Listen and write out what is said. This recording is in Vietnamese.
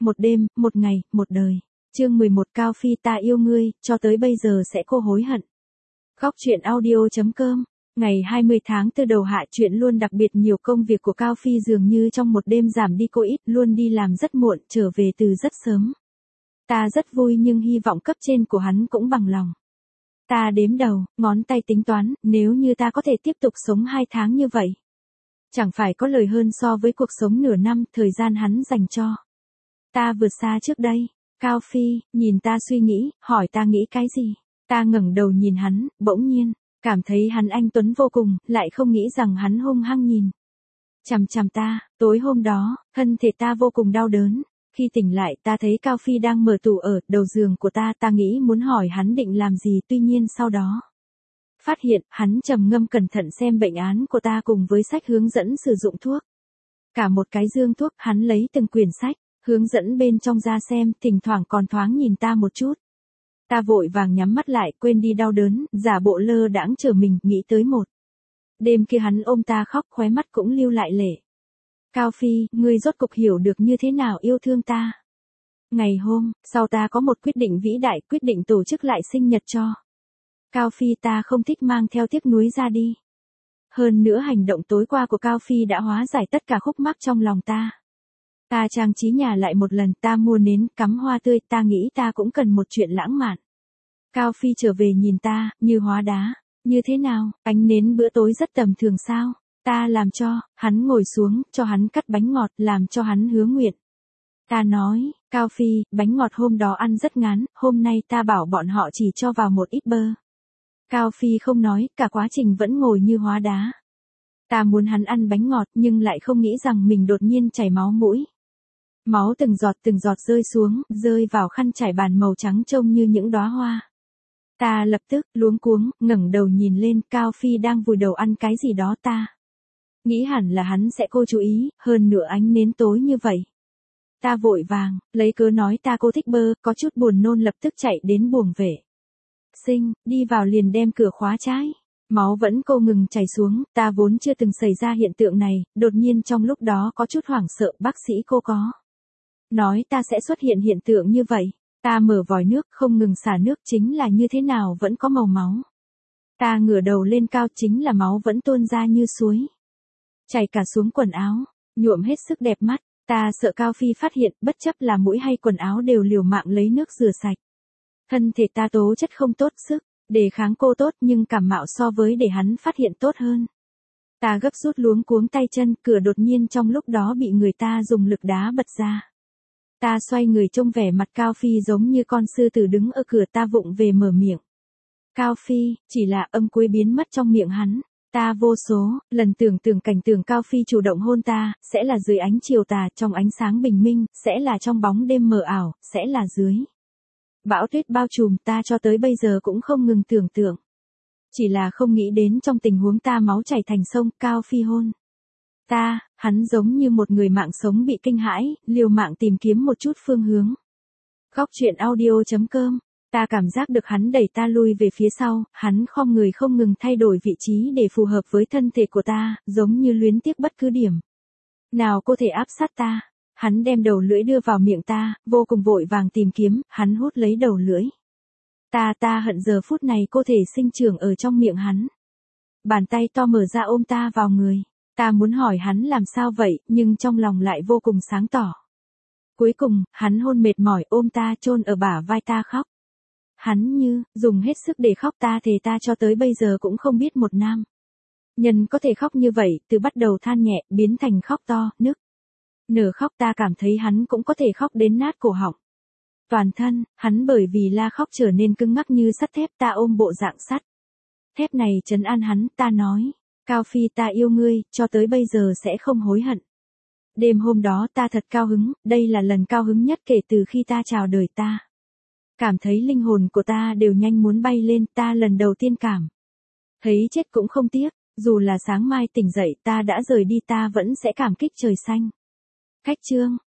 một đêm, một ngày, một đời. Chương 11 Cao Phi ta yêu ngươi, cho tới bây giờ sẽ cô hối hận. Góc truyện audio.com. Ngày 20 tháng 4 đầu hạ chuyện luôn đặc biệt nhiều công việc của Cao Phi dường như trong một đêm giảm đi cô ít, luôn đi làm rất muộn, trở về từ rất sớm. Ta rất vui nhưng hy vọng cấp trên của hắn cũng bằng lòng. Ta đếm đầu, ngón tay tính toán, nếu như ta có thể tiếp tục sống 2 tháng như vậy. Chẳng phải có lời hơn so với cuộc sống nửa năm, thời gian hắn dành cho. Ta vượt xa trước đây. Cao Phi, nhìn ta suy nghĩ, hỏi ta nghĩ cái gì. Ta ngẩng đầu nhìn hắn, bỗng nhiên, cảm thấy hắn anh tuấn vô cùng, lại không nghĩ rằng hắn hung hăng nhìn. Chằm chằm ta, tối hôm đó, thân thể ta vô cùng đau đớn. Khi tỉnh lại ta thấy Cao Phi đang mở tủ ở đầu giường của ta nghĩ muốn hỏi hắn định làm gì, tuy nhiên sau đó phát hiện hắn trầm ngâm cẩn thận xem bệnh án của ta cùng với sách hướng dẫn sử dụng thuốc. Cả một cái dương thuốc, hắn lấy từng quyển sách, hướng dẫn bên trong ra xem, thỉnh thoảng còn thoáng nhìn ta một chút. Ta vội vàng nhắm mắt lại, quên đi đau đớn, giả bộ lơ đãng chờ mình, nghĩ tới một đêm kia hắn ôm ta khóc, khóe mắt cũng lưu lại lệ. Cao Phi, ngươi rốt cục hiểu được như thế nào yêu thương ta. Ngày hôm sau ta có một quyết định vĩ đại, quyết định tổ chức lại sinh nhật cho Cao Phi. Ta không thích mang theo tiếc nuối ra đi. Hơn nữa hành động tối qua của Cao Phi đã hóa giải tất cả khúc mắc trong lòng ta. Ta trang trí nhà lại một lần, ta mua nến, cắm hoa tươi, ta nghĩ ta cũng cần một chuyện lãng mạn. Cao Phi trở về nhìn ta, như hóa đá. Như thế nào, ánh nến bữa tối rất tầm thường sao? Ta làm cho, hắn ngồi xuống, cho hắn cắt bánh ngọt, làm cho hắn hứa nguyện. Ta nói, Cao Phi, bánh ngọt hôm đó ăn rất ngán, hôm nay ta bảo bọn họ chỉ cho vào một ít bơ. Cao Phi không nói, cả quá trình vẫn ngồi như hóa đá. Ta muốn hắn ăn bánh ngọt nhưng lại không nghĩ rằng mình đột nhiên chảy máu mũi. Máu từng giọt rơi xuống, rơi vào khăn trải bàn màu trắng trông như những đóa hoa. Ta lập tức luống cuống, ngẩng đầu nhìn lên, Cao Phi đang vùi đầu ăn cái gì đó. Ta nghĩ hẳn là hắn sẽ cô chú ý, hơn nữa ánh nến tối như vậy. Ta vội vàng, lấy cớ nói ta cô thích bơ, có chút buồn nôn lập tức chạy đến buồng vệ sinh, đi vào liền đem cửa khóa trái. Máu vẫn cô ngừng chảy xuống, ta vốn chưa từng xảy ra hiện tượng này, đột nhiên trong lúc đó có chút hoảng sợ, bác sĩ cô có nói ta sẽ xuất hiện hiện tượng như vậy. Ta mở vòi nước, không ngừng xả nước, chính là như thế nào vẫn có màu máu. Ta ngửa đầu lên cao, chính là máu vẫn tuôn ra như suối. Chảy cả xuống quần áo, nhuộm hết sức đẹp mắt. Ta sợ Cao Phi phát hiện, bất chấp là mũi hay quần áo đều liều mạng lấy nước rửa sạch. Thân thể ta tố chất không tốt, sức đề kháng cô tốt nhưng cảm mạo so với để hắn phát hiện tốt hơn. Ta gấp rút luống cuống tay chân, cửa đột nhiên trong lúc đó bị người ta dùng lực đá bật ra. Ta xoay người trông vẻ mặt Cao Phi giống như con sư tử đứng ở cửa, ta vụng về mở miệng. Cao Phi, chỉ là âm cuối biến mất trong miệng hắn. Ta vô số lần tưởng cảnh tượng Cao Phi chủ động hôn ta, sẽ là dưới ánh chiều tà, trong ánh sáng bình minh, sẽ là trong bóng đêm mờ ảo, sẽ là dưới bão tuyết bao trùm. Ta cho tới bây giờ cũng không ngừng tưởng tượng. Chỉ là không nghĩ đến trong tình huống ta máu chảy thành sông, Cao Phi hôn ta, hắn giống như một người mạng sống bị kinh hãi, liều mạng tìm kiếm một chút phương hướng. Góc truyện audio.com. Ta cảm giác được hắn đẩy ta lui về phía sau, hắn khom người không ngừng thay đổi vị trí để phù hợp với thân thể của ta, giống như luyến tiếc bất cứ điểm nào có thể áp sát ta. Hắn đem đầu lưỡi đưa vào miệng ta, vô cùng vội vàng tìm kiếm, hắn hút lấy đầu lưỡi. Ta hận giờ phút này cô thể sinh trưởng ở trong miệng hắn. Bàn tay to mở ra ôm ta vào người. Ta muốn hỏi hắn làm sao vậy, nhưng trong lòng lại vô cùng sáng tỏ. Cuối cùng, hắn hôn mệt mỏi ôm ta chôn ở bả vai ta khóc. Hắn như dùng hết sức để khóc, ta thề ta cho tới bây giờ cũng không biết một nam nhân có thể khóc như vậy, từ bắt đầu than nhẹ, biến thành khóc to, nức nở khóc. Ta cảm thấy hắn cũng có thể khóc đến nát cổ họng. Toàn thân, hắn bởi vì la khóc trở nên cứng ngắc như sắt thép, ta ôm bộ dạng sắt thép này trấn an hắn, ta nói, Cao Phi ta yêu ngươi, cho tới bây giờ sẽ không hối hận. Đêm hôm đó ta thật cao hứng, đây là lần cao hứng nhất kể từ khi ta chào đời. Ta cảm thấy linh hồn của ta đều nhanh muốn bay lên, ta lần đầu tiên cảm thấy chết cũng không tiếc, dù là sáng mai tỉnh dậy ta đã rời đi ta vẫn sẽ cảm kích trời xanh. Khách chương.